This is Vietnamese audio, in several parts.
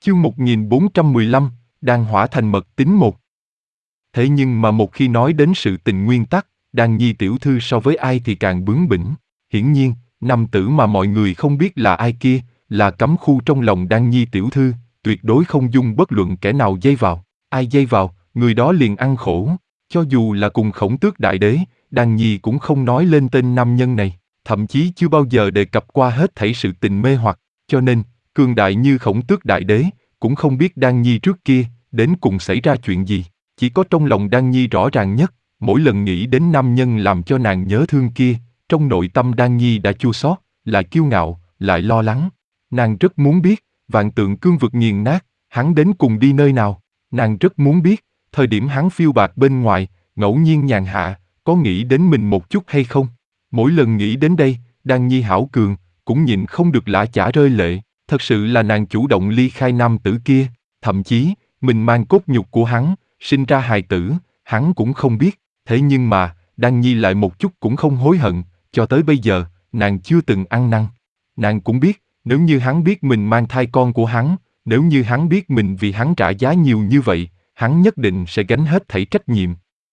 Chương 1415, Đan hỏa thành mật tính 1. Thế nhưng mà một khi nói đến sự tình nguyên tắc, Đan Nhi tiểu thư so với ai thì càng bướng bỉnh. Hiển nhiên, nam tử mà mọi người không biết là ai kia, là cấm khu trong lòng Đan Nhi tiểu thư, tuyệt đối không dung bất luận kẻ nào dây vào. Ai dây vào, người đó liền ăn khổ. Cho dù là cùng Khổng Tước đại đế, Đan Nhi cũng không nói lên tên nam nhân này, thậm chí chưa bao giờ đề cập qua hết thảy sự tình mê hoặc, cho nên, cường đại như Khổng Tước đại đế, cũng không biết Đan Nhi trước kia, đến cùng xảy ra chuyện gì. Chỉ có trong lòng Đan Nhi rõ ràng nhất, mỗi lần nghĩ đến nam nhân làm cho nàng nhớ thương kia, trong nội tâm Đan Nhi đã chua xót, lại kiêu ngạo, lại lo lắng. Nàng rất muốn biết, vạn tượng cương vực nghiền nát, hắn đến cùng đi nơi nào. Nàng rất muốn biết, thời điểm hắn phiêu bạt bên ngoài, ngẫu nhiên nhàn hạ, có nghĩ đến mình một chút hay không. Mỗi lần nghĩ đến đây, Đan Nhi hảo cường, cũng nhịn không được lã chả rơi lệ. Thật sự là nàng chủ động ly khai nam tử kia, thậm chí, mình mang cốt nhục của hắn, sinh ra hài tử, hắn cũng không biết. Thế nhưng mà, Đan Nhi lại một chút cũng không hối hận, cho tới bây giờ, nàng chưa từng ăn năn. Nàng cũng biết, nếu như hắn biết mình mang thai con của hắn, nếu như hắn biết mình vì hắn trả giá nhiều như vậy, hắn nhất định sẽ gánh hết thảy trách nhiệm.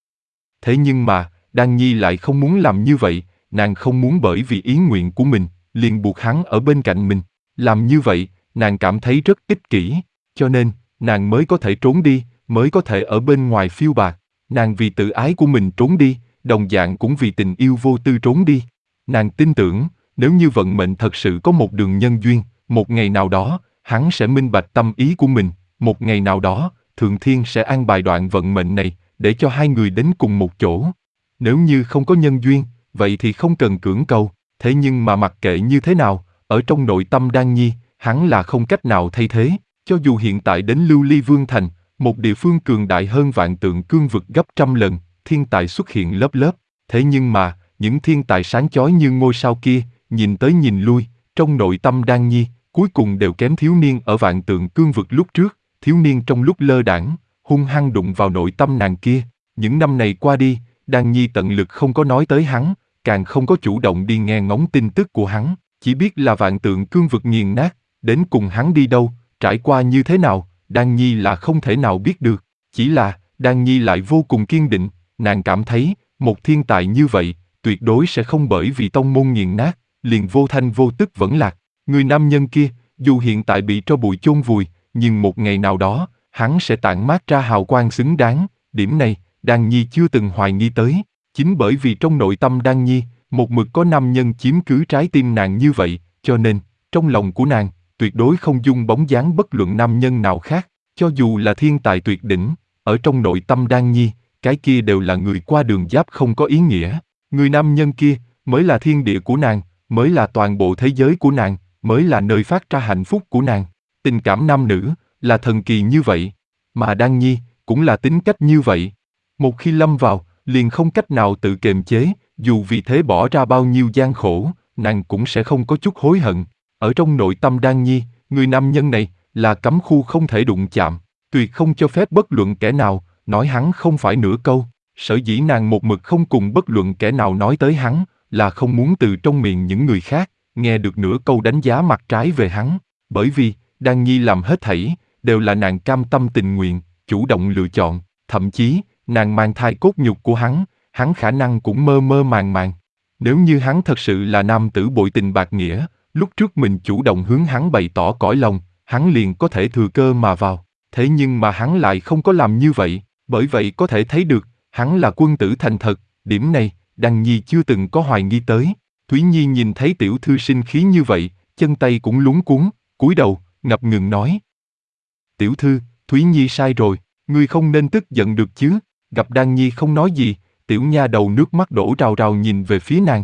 Thế nhưng mà, Đan Nhi lại không muốn làm như vậy, nàng không muốn bởi vì ý nguyện của mình, liền buộc hắn ở bên cạnh mình. Làm như vậy, nàng cảm thấy rất ích kỷ, cho nên, nàng mới có thể trốn đi, mới có thể ở bên ngoài phiêu bạt. Nàng vì tự ái của mình trốn đi, đồng dạng cũng vì tình yêu vô tư trốn đi. Nàng tin tưởng, nếu như vận mệnh thật sự có một đường nhân duyên, một ngày nào đó, hắn sẽ minh bạch tâm ý của mình, một ngày nào đó, Thượng Thiên sẽ an bài đoạn vận mệnh này, để cho hai người đến cùng một chỗ. Nếu như không có nhân duyên, vậy thì không cần cưỡng cầu, thế nhưng mà mặc kệ như thế nào, ở trong nội tâm Đan Nhi, hắn là không cách nào thay thế, cho dù hiện tại đến Lưu Ly Vương Thành, một địa phương cường đại hơn vạn tượng cương vực gấp trăm lần, thiên tài xuất hiện lớp lớp, thế nhưng mà, những thiên tài sáng chói như ngôi sao kia, nhìn tới nhìn lui, trong nội tâm Đan Nhi, cuối cùng đều kém thiếu niên ở vạn tượng cương vực lúc trước, thiếu niên trong lúc lơ đãng, hung hăng đụng vào nội tâm nàng kia. Những năm này qua đi, Đan Nhi tận lực không có nói tới hắn, càng không có chủ động đi nghe ngóng tin tức của hắn, chỉ biết là vạn tượng cương vực nghiền nát, đến cùng hắn đi đâu, trải qua như thế nào, Đan Nhi là không thể nào biết được. Chỉ là, Đan Nhi lại vô cùng kiên định, nàng cảm thấy, một thiên tài như vậy, tuyệt đối sẽ không bởi vì tông môn nghiền nát, liền vô thanh vô tức vẫn lạc. Người nam nhân kia, dù hiện tại bị tro bụi chôn vùi, nhưng một ngày nào đó, hắn sẽ tản mát ra hào quang xứng đáng. Điểm này, Đan Nhi chưa từng hoài nghi tới. Chính bởi vì trong nội tâm Đan Nhi, một mực có nam nhân chiếm cứ trái tim nàng như vậy, cho nên, trong lòng của nàng, tuyệt đối không dung bóng dáng bất luận nam nhân nào khác. Cho dù là thiên tài tuyệt đỉnh, ở trong nội tâm Đan Nhi, cái kia đều là người qua đường giáp không có ý nghĩa. Người nam nhân kia, mới là thiên địa của nàng, mới là toàn bộ thế giới của nàng, mới là nơi phát ra hạnh phúc của nàng. Tình cảm nam nữ, là thần kỳ như vậy. Mà Đan Nhi, cũng là tính cách như vậy. Một khi lâm vào, liền không cách nào tự kiềm chế, dù vì thế bỏ ra bao nhiêu gian khổ, nàng cũng sẽ không có chút hối hận. Ở trong nội tâm Đan Nhi, người nam nhân này, là cấm khu không thể đụng chạm, tuyệt không cho phép bất luận kẻ nào, nói hắn không phải nửa câu. Sở dĩ nàng một mực không cùng bất luận kẻ nào nói tới hắn, là không muốn từ trong miệng những người khác, nghe được nửa câu đánh giá mặt trái về hắn. Bởi vì, Đan Nhi làm hết thảy, đều là nàng cam tâm tình nguyện, chủ động lựa chọn, thậm chí, nàng mang thai cốt nhục của hắn khả năng cũng mơ mơ màng màng. Nếu như hắn thật sự là nam tử bội tình bạc nghĩa, lúc trước mình chủ động hướng hắn bày tỏ cõi lòng, hắn liền có thể thừa cơ mà vào. Thế nhưng mà hắn lại không có làm như vậy, bởi vậy có thể thấy được, hắn là quân tử thành thật, điểm này, Đan Nhi chưa từng có hoài nghi tới. Thúy Nhi nhìn thấy tiểu thư sinh khí như vậy, chân tay cũng luống cuống, cúi đầu, ngập ngừng nói. Tiểu thư, Thúy Nhi sai rồi, ngươi không nên tức giận được chứ. Gặp Đan Nhi không nói gì, tiểu nha đầu nước mắt đổ rào rào nhìn về phía nàng.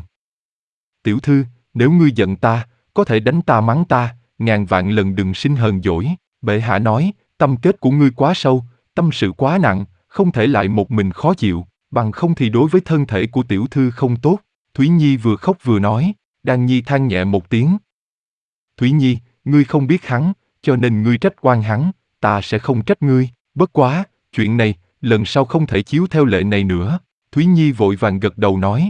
Tiểu thư, nếu ngươi giận ta, có thể đánh ta mắng ta, ngàn vạn lần đừng sinh hờn dỗi. Bệ hạ nói, tâm kết của ngươi quá sâu, tâm sự quá nặng, không thể lại một mình khó chịu, bằng không thì đối với thân thể của tiểu thư không tốt. Thúy Nhi vừa khóc vừa nói. Đan Nhi than nhẹ một tiếng. Thúy Nhi, ngươi không biết hắn, cho nên ngươi trách oan hắn, ta sẽ không trách ngươi. Bất quá, chuyện này, lần sau không thể chiếu theo lệ này nữa. Thúy Nhi vội vàng gật đầu nói.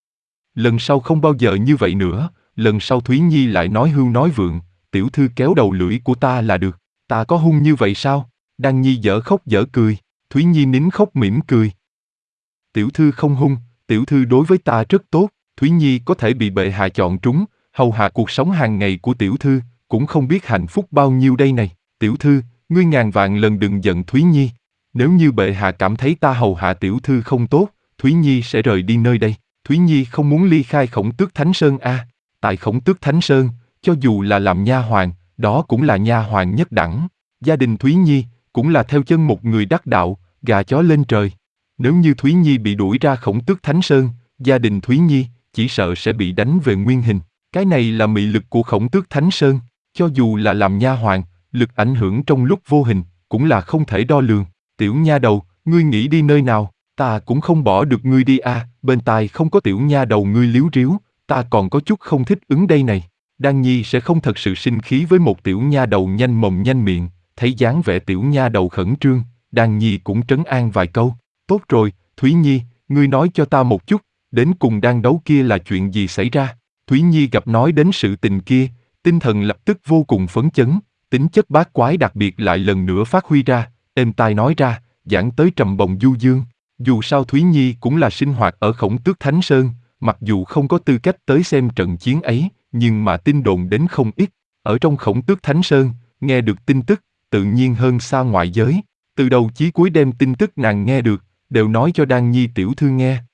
Lần sau không bao giờ như vậy nữa. Lần sau Thúy Nhi lại nói hưu nói vượng, tiểu thư kéo đầu lưỡi của ta là được. Ta có hung như vậy sao? Đan Nhi dở khóc dở cười, Thúy Nhi nín khóc mỉm cười. Tiểu thư không hung, tiểu thư đối với ta rất tốt, Thúy Nhi có thể bị bệ hạ chọn trúng, hầu hạ cuộc sống hàng ngày của tiểu thư, cũng không biết hạnh phúc bao nhiêu đây này. Tiểu thư, ngươi ngàn vạn lần đừng giận Thúy Nhi. Nếu như bệ hạ cảm thấy ta hầu hạ tiểu thư không tốt, Thúy Nhi sẽ rời đi nơi đây. Thúy Nhi không muốn ly khai Khổng Tước Thánh Sơn a. Tại Khổng Tước Thánh Sơn, cho dù là làm nha hoàn, đó cũng là nha hoàn nhất đẳng. Gia đình Thúy Nhi cũng là theo chân một người đắc đạo, gà chó lên trời. Nếu như Thúy Nhi bị đuổi ra Khổng Tước Thánh Sơn, gia đình Thúy Nhi chỉ sợ sẽ bị đánh về nguyên hình. Cái này là mị lực của Khổng Tước Thánh Sơn, cho dù là làm nha hoàn, lực ảnh hưởng trong lúc vô hình cũng là không thể đo lường. Tiểu nha đầu, ngươi nghĩ đi nơi nào, ta cũng không bỏ được ngươi đi a. Bên tai không có tiểu nha đầu ngươi líu ríu, ta còn có chút không thích ứng đây này. Đan Nhi sẽ không thật sự sinh khí với một tiểu nha đầu nhanh mồm nhanh miệng, thấy dáng vẻ tiểu nha đầu khẩn trương, Đan Nhi cũng trấn an vài câu. Tốt rồi, Thúy Nhi, ngươi nói cho ta một chút, đến cùng đan đấu kia là chuyện gì xảy ra? Thúy Nhi gặp nói đến sự tình kia, tinh thần lập tức vô cùng phấn chấn, tính chất bát quái đặc biệt lại lần nữa phát huy ra, êm tai nói ra, giảng tới trầm bồng du dương. Dù sao Thúy Nhi cũng là sinh hoạt ở Khổng Tước Thánh Sơn, mặc dù không có tư cách tới xem trận chiến ấy, nhưng mà tin đồn đến không ít. Ở trong Khổng Tước Thánh Sơn, nghe được tin tức, tự nhiên hơn xa ngoại giới. Từ đầu chí cuối đem tin tức nàng nghe được, đều nói cho Đan Nhi tiểu thư nghe.